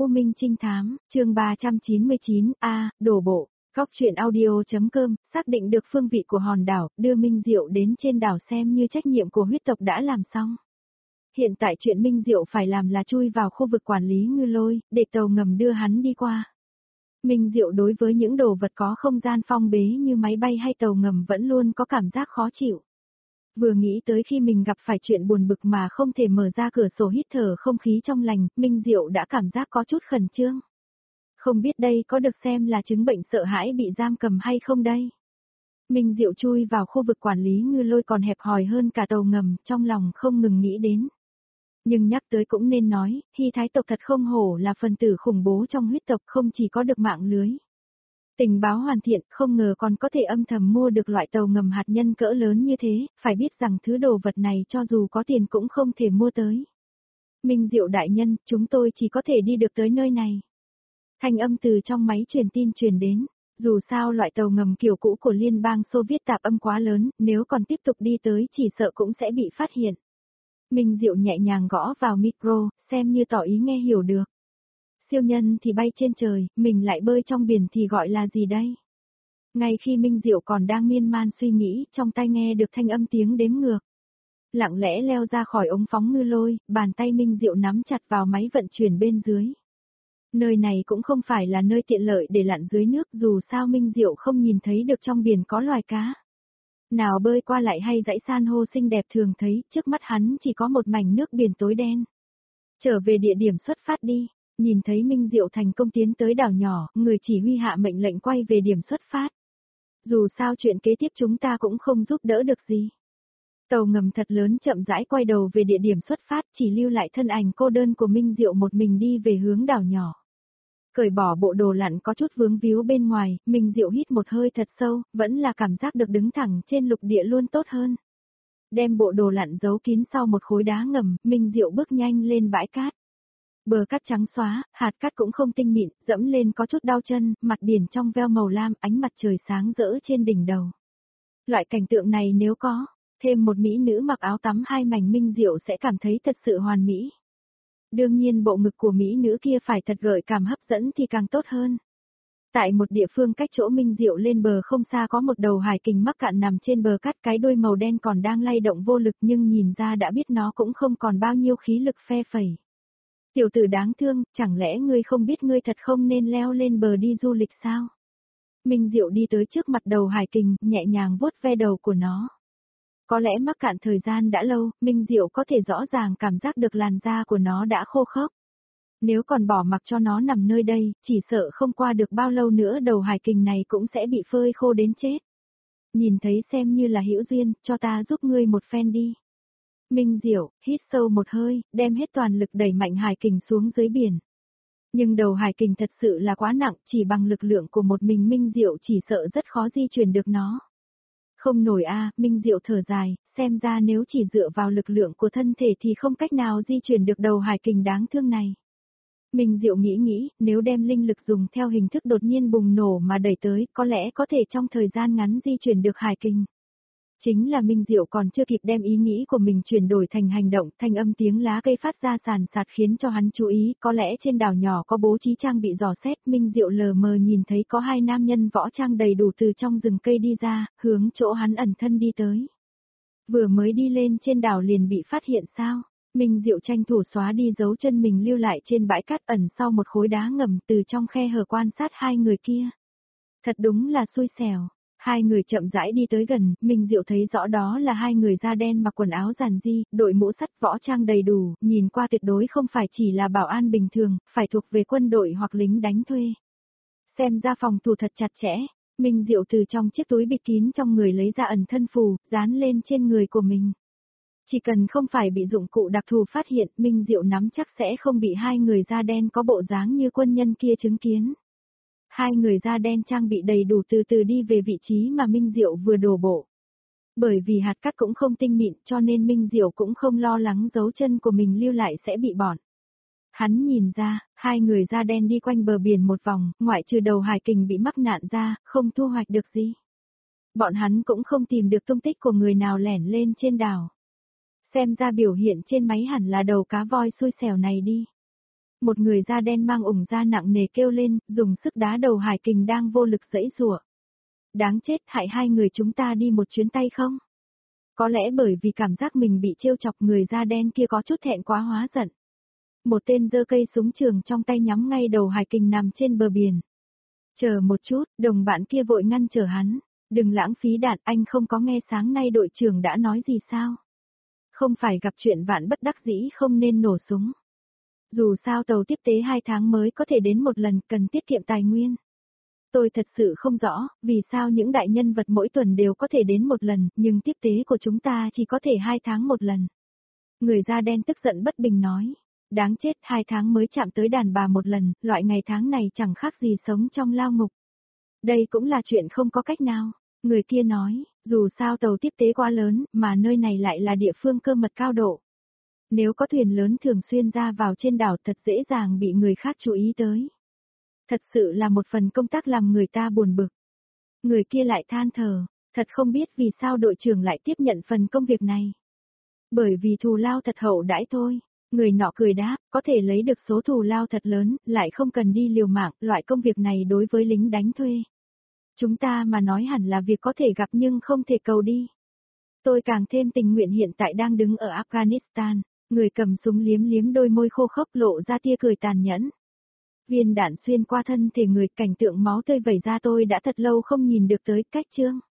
U Minh Trinh Thám, chương 399, đổ bộ. Góc truyện audio.com, xác định được phương vị của hòn đảo, đưa Minh Diệu đến trên đảo xem như trách nhiệm của huyết tộc đã làm xong. Hiện tại chuyện Minh Diệu phải làm là chui vào khu vực quản lý ngư lôi, để tàu ngầm đưa hắn đi qua. Minh Diệu đối với những đồ vật có không gian phong bế như máy bay hay tàu ngầm vẫn luôn có cảm giác khó chịu. Vừa nghĩ tới khi mình gặp phải chuyện buồn bực mà không thể mở ra cửa sổ hít thở không khí trong lành, Minh Diệu đã cảm giác có chút khẩn trương. Không biết đây có được xem là chứng bệnh sợ hãi bị giam cầm hay không đây? Minh Diệu chui vào khu vực quản lý ngư lôi còn hẹp hòi hơn cả tàu ngầm, trong lòng không ngừng nghĩ đến. Nhưng nhắc tới cũng nên nói, Hy Thái tộc thật không hổ là phần tử khủng bố trong huyết tộc, không chỉ có được mạng lưới tình báo hoàn thiện, không ngờ còn có thể âm thầm mua được loại tàu ngầm hạt nhân cỡ lớn như thế, phải biết rằng thứ đồ vật này cho dù có tiền cũng không thể mua tới. Minh Diệu đại nhân, chúng tôi chỉ có thể đi được tới nơi này. Thanh âm từ trong máy truyền tin truyền đến, dù sao loại tàu ngầm kiểu cũ của Liên bang Xô Viết tạp âm quá lớn, nếu còn tiếp tục đi tới chỉ sợ cũng sẽ bị phát hiện. Minh Diệu nhẹ nhàng gõ vào micro, xem như tỏ ý nghe hiểu được. Siêu nhân thì bay trên trời, mình lại bơi trong biển thì gọi là gì đây? Ngay khi Minh Diệu còn đang miên man suy nghĩ, trong tai nghe được thanh âm tiếng đếm ngược. Lặng lẽ leo ra khỏi ống phóng ngư lôi, bàn tay Minh Diệu nắm chặt vào máy vận chuyển bên dưới. Nơi này cũng không phải là nơi tiện lợi để lặn dưới nước, dù sao Minh Diệu không nhìn thấy được trong biển có loài cá nào bơi qua lại hay dãy san hô xinh đẹp thường thấy, trước mắt hắn chỉ có một mảnh nước biển tối đen. Trở về địa điểm xuất phát đi. Nhìn thấy Minh Diệu thành công tiến tới đảo nhỏ, người chỉ huy hạ mệnh lệnh quay về điểm xuất phát. Dù sao chuyện kế tiếp chúng ta cũng không giúp đỡ được gì. Tàu ngầm thật lớn chậm rãi quay đầu về địa điểm xuất phát, chỉ lưu lại thân ảnh cô đơn của Minh Diệu một mình đi về hướng đảo nhỏ. Cởi bỏ bộ đồ lặn có chút vướng víu bên ngoài, Minh Diệu hít một hơi thật sâu, vẫn là cảm giác được đứng thẳng trên lục địa luôn tốt hơn. Đem bộ đồ lặn giấu kín sau một khối đá ngầm, Minh Diệu bước nhanh lên bãi cát. Bờ cát trắng xóa, hạt cát cũng không tinh mịn, dẫm lên có chút đau chân, mặt biển trong veo màu lam, ánh mặt trời sáng rỡ trên đỉnh đầu. Loại cảnh tượng này nếu có thêm một mỹ nữ mặc áo tắm hai mảnh, Minh Diệu sẽ cảm thấy thật sự hoàn mỹ. Đương nhiên bộ ngực của mỹ nữ kia phải thật gợi cảm hấp dẫn thì càng tốt hơn. Tại một địa phương cách chỗ Minh Diệu lên bờ không xa có một đầu hải kình mắc cạn nằm trên bờ cát, cái đuôi màu đen còn đang lay động vô lực nhưng nhìn ra đã biết nó cũng không còn bao nhiêu khí lực phe phẩy. Tiểu tử đáng thương, chẳng lẽ ngươi không biết ngươi thật không nên leo lên bờ đi du lịch sao? Minh Diệu đi tới trước mặt đầu hải kình, nhẹ nhàng vuốt ve đầu của nó. Có lẽ mắc cạn thời gian đã lâu, Minh Diệu có thể rõ ràng cảm giác được làn da của nó đã khô khốc. Nếu còn bỏ mặc cho nó nằm nơi đây, chỉ sợ không qua được bao lâu nữa đầu hải kình này cũng sẽ bị phơi khô đến chết. Nhìn thấy xem như là hữu duyên, cho ta giúp ngươi một phen đi. Minh Diệu hít sâu một hơi, đem hết toàn lực đẩy mạnh hải kình xuống dưới biển. Nhưng đầu hải kình thật sự là quá nặng, chỉ bằng lực lượng của một mình Minh Diệu chỉ sợ rất khó di chuyển được nó. Không nổi Minh Diệu thở dài, xem ra nếu chỉ dựa vào lực lượng của thân thể thì không cách nào di chuyển được đầu hải kình đáng thương này. Minh Diệu nghĩ, nếu đem linh lực dùng theo hình thức đột nhiên bùng nổ mà đẩy tới, có lẽ có thể trong thời gian ngắn di chuyển được hải kình. Chính là Minh Diệu còn chưa kịp đem ý nghĩ của mình chuyển đổi thành hành động, thanh âm tiếng lá cây phát ra sàn sạt khiến cho hắn chú ý, có lẽ trên đảo nhỏ có bố trí trang bị dò xét, Minh Diệu lờ mờ nhìn thấy có hai nam nhân võ trang đầy đủ từ trong rừng cây đi ra, hướng chỗ hắn ẩn thân đi tới. Vừa mới đi lên trên đảo liền bị phát hiện sao? Minh Diệu tranh thủ xóa đi dấu chân mình lưu lại trên bãi cát ẩn sau một khối đá ngầm, từ trong khe hở quan sát hai người kia. Thật đúng là xui xẻo. Hai người chậm rãi đi tới gần, Minh Diệu thấy rõ đó là hai người da đen mặc quần áo giản dị, đội mũ sắt võ trang đầy đủ, nhìn qua tuyệt đối không phải chỉ là bảo an bình thường, phải thuộc về quân đội hoặc lính đánh thuê. Xem ra phòng thủ thật chặt chẽ, Minh Diệu từ trong chiếc túi bịt kín trong người lấy ra ẩn thân phù, dán lên trên người của mình. Chỉ cần không phải bị dụng cụ đặc thù phát hiện, Minh Diệu nắm chắc sẽ không bị hai người da đen có bộ dáng như quân nhân kia chứng kiến. Hai người da đen trang bị đầy đủ từ từ đi về vị trí mà Minh Diệu vừa đổ bộ. Bởi vì hạt cát cũng không tinh mịn cho nên Minh Diệu cũng không lo lắng dấu chân của mình lưu lại sẽ bị bỏng. Hắn nhìn ra, hai người da đen đi quanh bờ biển một vòng, ngoại trừ đầu hải kình bị mắc nạn ra, không thu hoạch được gì. Bọn hắn cũng không tìm được tung tích của người nào lẻn lên trên đảo. Xem ra biểu hiện trên máy hẳn là đầu cá voi xui xẻo này đi. Một người da đen mang ủng da nặng nề kêu lên, dùng sức đá đầu Hải Kình đang vô lực giãy giụa. Đáng chết, hại hai người chúng ta đi một chuyến tay không? Có lẽ bởi vì cảm giác mình bị trêu chọc, người da đen kia có chút thẹn quá hóa giận. Một tên giơ cây súng trường trong tay nhắm ngay đầu Hải Kình nằm trên bờ biển. Chờ một chút, đồng bạn kia vội ngăn trở hắn. Đừng lãng phí đạn, anh không có nghe sáng nay đội trưởng đã nói gì sao? Không phải gặp chuyện vạn bất đắc dĩ không nên nổ súng. Dù sao tàu tiếp tế 2 tháng mới có thể đến một lần, cần tiết kiệm tài nguyên. Tôi thật sự không rõ, vì sao những đại nhân vật mỗi tuần đều có thể đến một lần, nhưng tiếp tế của chúng ta chỉ có thể 2 tháng một lần. Người da đen tức giận bất bình nói. Đáng chết, 2 tháng mới chạm tới đàn bà một lần, loại ngày tháng này chẳng khác gì sống trong lao ngục. Đây cũng là chuyện không có cách nào. Người kia nói, dù sao tàu tiếp tế quá lớn, mà nơi này lại là địa phương cơ mật cao độ. Nếu có thuyền lớn thường xuyên ra vào trên đảo thật dễ dàng bị người khác chú ý tới. Thật sự là một phần công tác làm người ta buồn bực. Người kia lại than thở, thật không biết vì sao đội trưởng lại tiếp nhận phần công việc này. Bởi vì thù lao thật hậu đãi thôi. Người nọ cười đáp, có thể lấy được số thù lao thật lớn, lại không cần đi liều mạng, loại công việc này đối với lính đánh thuê. Chúng ta mà nói hẳn là việc có thể gặp nhưng không thể cầu đi. Tôi càng thêm tình nguyện hiện tại đang đứng ở Afghanistan, người cầm súng liếm liếm đôi môi khô khốc lộ ra tia cười tàn nhẫn. Viên đạn xuyên qua thân thể người, cảnh tượng máu tươi vẩy ra tôi đã thật lâu không nhìn được tới cách chương.